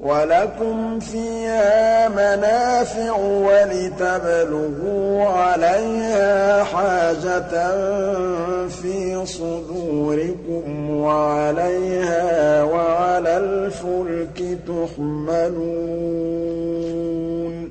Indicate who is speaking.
Speaker 1: وَلَكُمْ فِيهَا مَنَافِعُ وَلِتَبْلُغُوا عَلَيْهَا حَاجَةً فِي صُدُورِكُمْ وَعَلَيْهَا وَعَلَى الْفُلْكِ تُحْمَلُونَ